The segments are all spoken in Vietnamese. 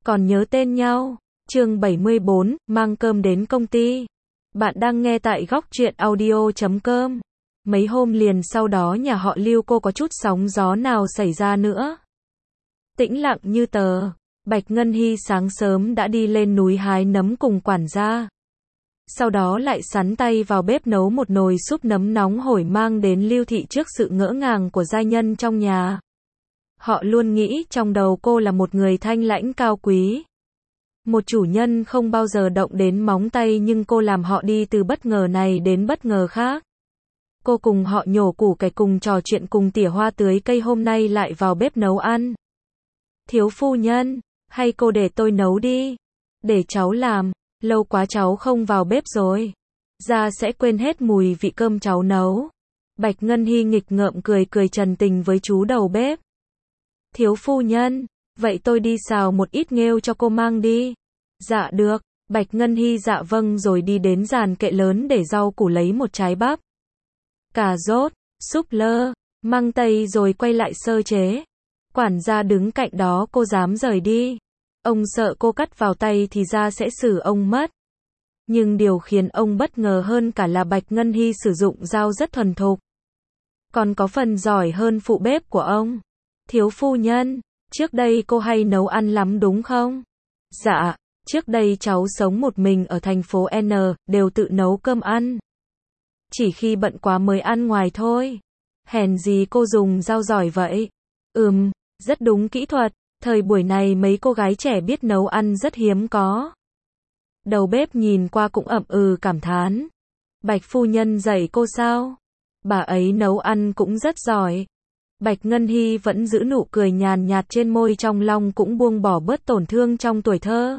Còn nhớ tên nhau. Chương 74, mang cơm đến công ty. Bạn đang nghe tại góc truyện audio.com. Mấy hôm liền sau đó nhà họ Lưu cô có chút sóng gió nào xảy ra nữa. Tĩnh lặng như tờ. Bạch Ngân Hy sáng sớm đã đi lên núi hái nấm cùng quản gia. Sau đó lại sắn tay vào bếp nấu một nồi súp nấm nóng hổi mang đến Lưu thị trước sự ngỡ ngàng của gia nhân trong nhà. Họ luôn nghĩ trong đầu cô là một người thanh lãnh cao quý. Một chủ nhân không bao giờ động đến móng tay, nhưng cô làm họ đi từ bất ngờ này đến bất ngờ khác. Cô cùng họ nhổ củ cải, cùng trò chuyện, cùng tỉa hoa tưới cây, hôm nay lại vào bếp nấu ăn. Thiếu phu nhân, hay cô để tôi nấu đi. Để cháu làm, lâu quá cháu không vào bếp rồi. Ra sẽ quên hết mùi vị cơm cháu nấu. Bạch Ngân Hy nghịch ngợm cười trần tình với chú đầu bếp. Thiếu phu nhân, vậy tôi đi xào một ít nghêu cho cô mang đi. Dạ được. Bạch Ngân Hy dạ vâng rồi đi đến dàn kệ lớn để rau củ, lấy một trái bắp, cà rốt, súp lơ, măng tây rồi quay lại sơ chế. Quản gia đứng cạnh đó, cô dám rời đi. Ông sợ cô cắt vào tay thì ra sẽ xử ông mất. Nhưng điều khiến ông bất ngờ hơn cả là Bạch Ngân Hy sử dụng dao rất thuần thục. Còn có phần giỏi hơn phụ bếp của ông. Thiếu phu nhân, trước đây cô hay nấu ăn lắm đúng không? Dạ, trước đây cháu sống một mình ở thành phố N, đều tự nấu cơm ăn. Chỉ khi bận quá mới ăn ngoài thôi. Hèn gì cô dùng dao giỏi vậy? Rất đúng kỹ thuật. Thời buổi này mấy cô gái trẻ biết nấu ăn rất hiếm có. Đầu bếp nhìn qua cũng cảm thán. Bạch phu nhân dạy cô sao? Bà ấy nấu ăn cũng rất giỏi. Bạch Ngân Hy vẫn giữ nụ cười nhàn nhạt trên môi, trong lòng cũng buông bỏ bớt tổn thương trong tuổi thơ.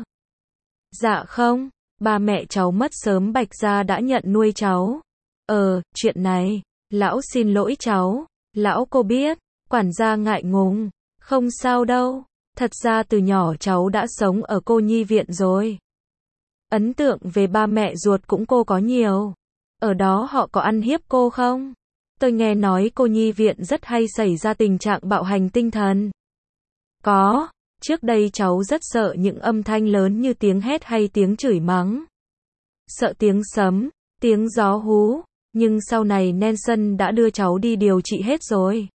Dạ không, ba mẹ cháu mất sớm, Bạch gia đã nhận nuôi cháu. Chuyện này, lão xin lỗi cháu. Lão cô biết. Quản gia ngại ngùng. Không sao đâu, thật ra từ nhỏ cháu đã sống ở cô nhi viện rồi. Ấn tượng về ba mẹ ruột cũng cô có nhiều. Ở đó họ có ăn hiếp cô không? Tôi nghe nói cô nhi viện rất hay xảy ra tình trạng bạo hành tinh thần. Có, trước đây cháu rất sợ những âm thanh lớn như tiếng hét hay tiếng chửi mắng. Sợ tiếng sấm, tiếng gió hú, nhưng sau này Nelson đã đưa cháu đi điều trị hết rồi.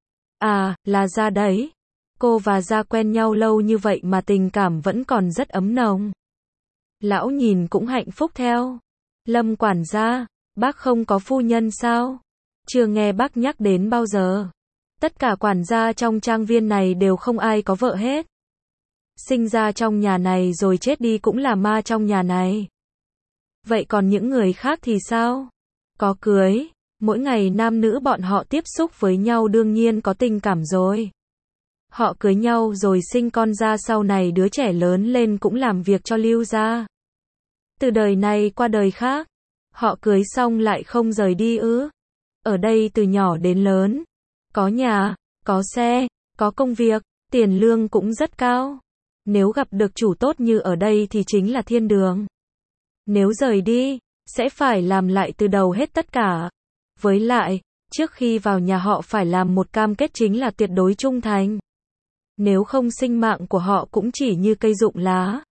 À, là ra đấy. Cô và Gia quen nhau lâu như vậy mà tình cảm vẫn còn rất ấm nồng. Lão nhìn cũng hạnh phúc theo. Lâm quản gia, bác không có phu nhân sao? Chưa nghe bác nhắc đến bao giờ. Tất cả quản gia trong trang viên này đều không ai có vợ hết. Sinh ra trong nhà này rồi chết đi cũng là ma trong nhà này. Vậy còn những người khác thì sao? Có cưới. Mỗi ngày nam nữ bọn họ tiếp xúc với nhau đương nhiên có tình cảm rồi. Họ cưới nhau rồi sinh con ra, sau này đứa trẻ lớn lên cũng làm việc cho Lưu gia. Từ đời này qua đời khác. Họ cưới xong lại không rời đi ư? Ở đây từ nhỏ đến lớn. Có nhà, có xe, có công việc, tiền lương cũng rất cao. Nếu gặp được chủ tốt như ở đây thì chính là thiên đường. Nếu rời đi, sẽ phải làm lại từ đầu hết tất cả. Với lại, trước khi vào nhà họ phải làm một cam kết, chính là tuyệt đối trung thành. Nếu không sinh mạng của họ cũng chỉ như cây rụng lá.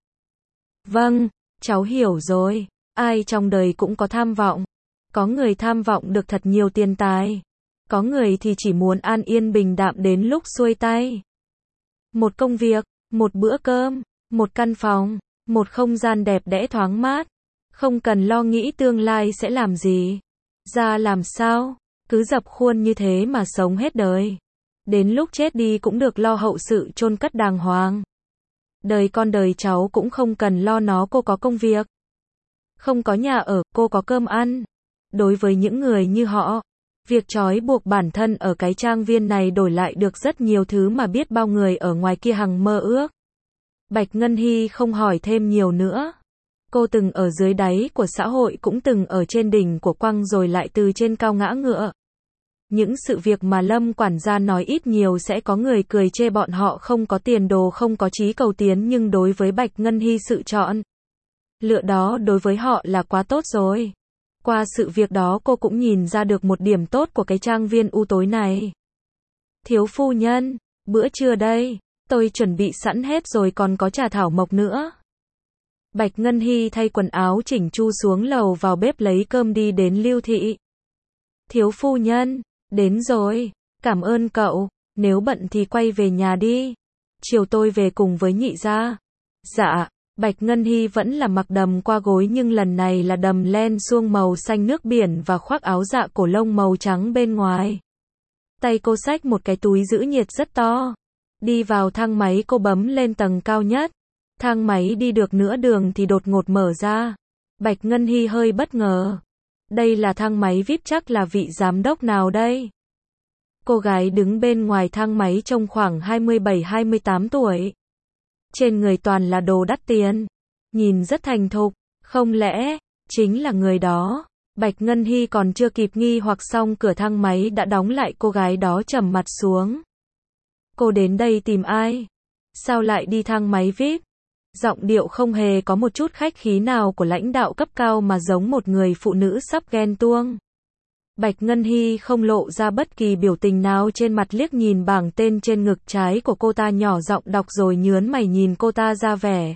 Vâng, cháu hiểu rồi. Ai trong đời cũng có tham vọng. Có người tham vọng được thật nhiều tiền tài. Có người thì chỉ muốn an yên bình đạm đến lúc xuôi tay. Một công việc, một bữa cơm, một căn phòng, một không gian đẹp đẽ thoáng mát. Không cần lo nghĩ tương lai sẽ làm gì. Ra làm sao, cứ dập khuôn như thế mà sống hết đời. Đến lúc chết đi cũng được lo hậu sự chôn cất đàng hoàng. Đời con đời cháu cũng không cần lo nó, cô có công việc. Không có nhà ở, cô có cơm ăn. Đối với những người như họ, việc trói buộc bản thân ở cái trang viên này đổi lại được rất nhiều thứ mà biết bao người ở ngoài kia hằng mơ ước. Bạch Ngân Hy không hỏi thêm nhiều nữa. Cô từng ở dưới đáy của xã hội, cũng từng ở trên đỉnh của quăng rồi lại từ trên cao ngã ngựa. Những sự việc mà Lâm quản gia nói ít nhiều sẽ có người cười chê bọn họ không có tiền đồ, không có chí cầu tiến, nhưng đối với Bạch Ngân Hy sự chọn lựa đó đối với họ là quá tốt rồi. Qua sự việc đó cô cũng nhìn ra được một điểm tốt của cái trang viên u tối này. Thiếu phu nhân, bữa trưa đây. Tôi chuẩn bị sẵn hết rồi, còn có trà thảo mộc nữa. Bạch Ngân Hy thay quần áo chỉnh chu xuống lầu vào bếp lấy cơm đi đến Lưu Thị. Thiếu phu nhân, đến rồi, cảm ơn cậu, nếu bận thì quay về nhà đi. Chiều tôi về cùng với nhị gia. Dạ, Bạch Ngân Hy vẫn là mặc đầm qua gối nhưng lần này là đầm len suông màu xanh nước biển và khoác áo dạ cổ lông màu trắng bên ngoài. Tay cô xách một cái túi giữ nhiệt rất to. Đi vào thang máy, cô bấm lên tầng cao nhất. Thang máy đi được nửa đường thì đột ngột mở ra. Bạch Ngân Hy hơi bất ngờ. Đây là thang máy VIP, chắc là vị giám đốc nào đây? Cô gái đứng bên ngoài thang máy trông khoảng 27-28 tuổi. Trên người toàn là đồ đắt tiền. Nhìn rất thành thục. Không lẽ, chính là người đó? Bạch Ngân Hy còn chưa kịp nghi hoặc xong cửa thang máy đã đóng lại, cô gái đó trầm mặt xuống. Cô đến đây tìm ai? Sao lại đi thang máy VIP? Giọng điệu không hề có một chút khách khí nào của lãnh đạo cấp cao mà giống một người phụ nữ sắp ghen tuông. Bạch Ngân Hy không lộ ra bất kỳ biểu tình nào trên mặt, liếc nhìn bảng tên trên ngực trái của cô ta, nhỏ giọng đọc rồi nhớn mày nhìn cô ta ra vẻ.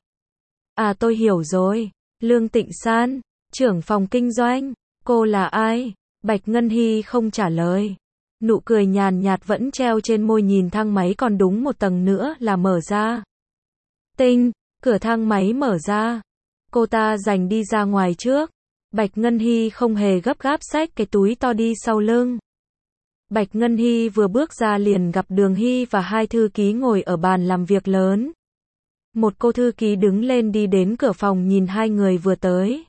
À, tôi hiểu rồi. Lương Tịnh San, trưởng phòng kinh doanh. Cô là ai? Bạch Ngân Hy không trả lời. Nụ cười nhàn nhạt vẫn treo trên môi, nhìn thang máy còn đúng một tầng nữa là mở ra. Tinh, cửa thang máy mở ra. Cô ta giành đi ra ngoài trước. Bạch Ngân Hy không hề gấp gáp xách cái túi to đi sau lưng. Bạch Ngân Hy vừa bước ra liền gặp Đường Hy và hai thư ký ngồi ở bàn làm việc lớn. Một cô thư ký đứng lên đi đến cửa phòng nhìn hai người vừa tới.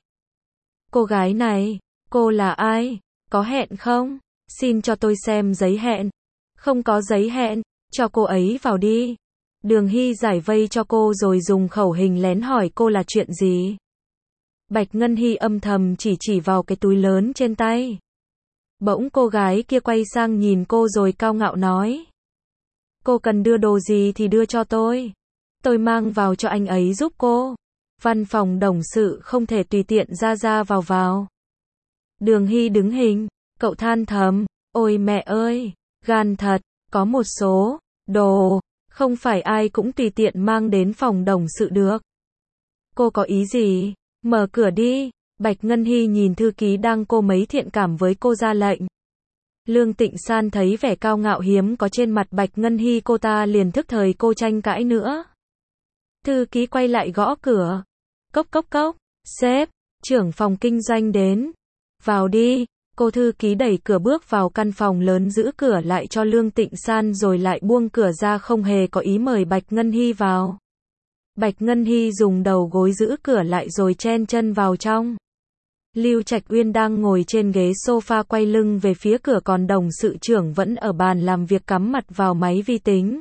Cô gái này, cô là ai? Có hẹn không? Xin cho tôi xem giấy hẹn. Không có giấy hẹn, cho cô ấy vào đi. Đường Hy giải vây cho cô rồi dùng khẩu hình lén hỏi cô là chuyện gì. Bạch Ngân Hy âm thầm chỉ vào cái túi lớn trên tay. Bỗng cô gái kia quay sang nhìn cô rồi cao ngạo nói. Cô cần đưa đồ gì thì đưa cho tôi. Tôi mang vào cho anh ấy giúp cô. Văn phòng đồng sự không thể tùy tiện ra vào. Đường Hy đứng hình, cậu than thầm, ôi mẹ ơi, gan thật, có một số đồ, không phải ai cũng tùy tiện mang đến phòng đồng sự được. Cô có ý gì? Mở cửa đi. Bạch Ngân Hy nhìn thư ký đang cô mấy thiện cảm với cô ra lệnh. Lương Tịnh San thấy vẻ cao ngạo hiếm có trên mặt Bạch Ngân Hy, cô ta liền thức thời cô tranh cãi nữa. Thư ký quay lại gõ cửa. Cốc cốc cốc, sếp, trưởng phòng kinh doanh đến. Vào đi. Cô thư ký đẩy cửa bước vào căn phòng lớn, giữ cửa lại cho Lương Tịnh San rồi lại buông cửa ra, không hề có ý mời Bạch Ngân Hy vào. Bạch Ngân Hy dùng đầu gối giữ cửa lại rồi chen chân vào trong. Lưu Trạch Uyên đang ngồi trên ghế sofa quay lưng về phía cửa, còn đồng sự trưởng vẫn ở bàn làm việc cắm mặt vào máy vi tính.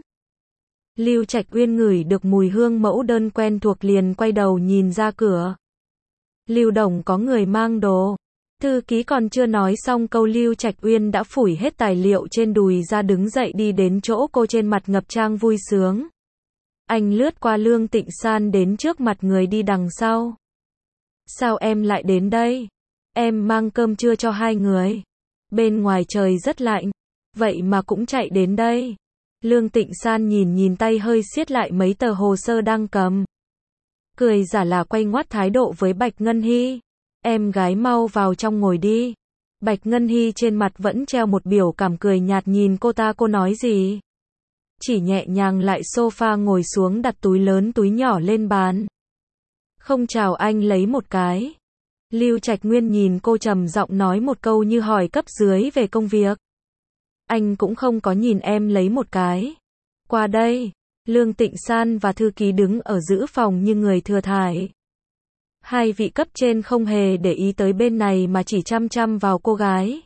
Lưu Trạch Uyên ngửi được mùi hương mẫu đơn quen thuộc liền quay đầu nhìn ra cửa. Lưu đồng có người mang đồ. Thư ký còn chưa nói xong câu, Lưu Trạch Uyên đã phủi hết tài liệu trên đùi ra, đứng dậy đi đến chỗ cô, trên mặt ngập tràn vui sướng. Anh lướt qua Lương Tịnh San đến trước mặt người đi đằng sau. Sao em lại đến đây? Em mang cơm trưa cho hai người. Bên ngoài trời rất lạnh. Vậy mà cũng chạy đến đây. Lương Tịnh San nhìn tay hơi siết lại mấy tờ hồ sơ đang cầm. Cười giả là quay ngoắt thái độ với Bạch Ngân Hy. Em gái mau vào trong ngồi đi. Bạch Ngân Hy trên mặt vẫn treo một biểu cảm cười nhạt nhìn cô ta, cô nói gì? Chỉ nhẹ nhàng lại sofa ngồi xuống, đặt túi lớn túi nhỏ lên bàn. Không chào anh lấy một cái. Lưu Trạch Nguyên nhìn cô trầm giọng nói một câu như hỏi cấp dưới về công việc. Anh cũng không có nhìn em lấy một cái. Qua đây. Lương Tịnh San và thư ký đứng ở giữa phòng như người thừa thải. Hai vị cấp trên không hề để ý tới bên này mà chỉ chăm vào cô gái.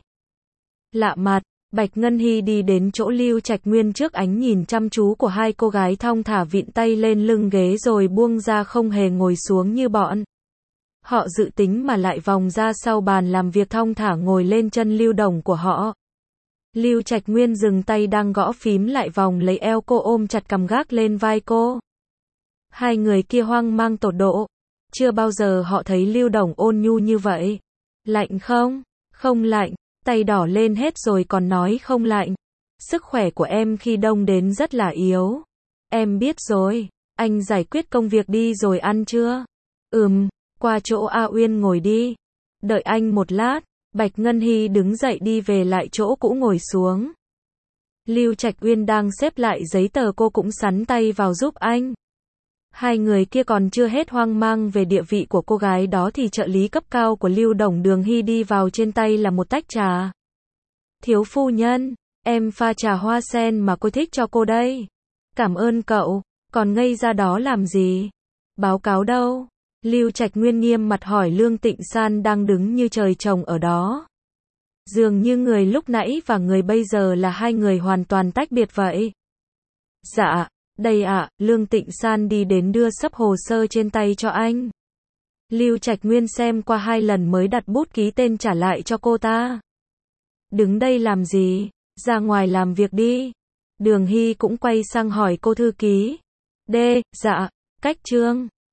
Lạ mặt. Bạch Ngân Hy đi đến chỗ Lưu Trạch Nguyên, trước ánh nhìn chăm chú của hai cô gái thong thả vịn tay lên lưng ghế rồi buông ra, không hề ngồi xuống như bọn họ dự tính mà lại vòng ra sau bàn làm việc thong thả ngồi lên chân Lưu đồng của họ. Lưu Trạch Nguyên dừng tay đang gõ phím lại vòng lấy eo cô, ôm chặt cằm gác lên vai cô. Hai người kia hoang mang tột độ. Chưa bao giờ họ thấy Lưu đồng ôn nhu như vậy. Lạnh không? Không lạnh. Tay đỏ lên hết rồi còn nói không lạnh. Sức khỏe của em khi đông đến rất là yếu. Em biết rồi, anh giải quyết công việc đi rồi ăn chưa? Qua chỗ A Uyên ngồi đi. Đợi anh một lát. Bạch Ngân Hy đứng dậy đi về lại chỗ cũ ngồi xuống. Lưu Trạch Uyên đang xếp lại giấy tờ, cô cũng sắn tay vào giúp anh. Hai người kia còn chưa hết hoang mang về địa vị của cô gái đó thì trợ lý cấp cao của Lưu Đồng Đường Hy đi vào, trên tay là một tách trà. Thiếu phu nhân, em pha trà hoa sen mà cô thích cho cô đây. Cảm ơn cậu, còn ngây ra đó làm gì? Báo cáo đâu? Lưu Trạch Nguyên nghiêm mặt hỏi Lương Tịnh San đang đứng như trời trồng ở đó. Dường như người lúc nãy và người bây giờ là hai người hoàn toàn tách biệt vậy. Dạ, đây ạ, Lương Tịnh San đi đến đưa sấp hồ sơ trên tay cho anh. Lưu Trạch Nguyên xem qua 2 lần mới đặt bút ký tên trả lại cho cô ta. Đứng đây làm gì? Ra ngoài làm việc đi. Đường Hy cũng quay sang hỏi cô thư ký. Dạ, cách trương.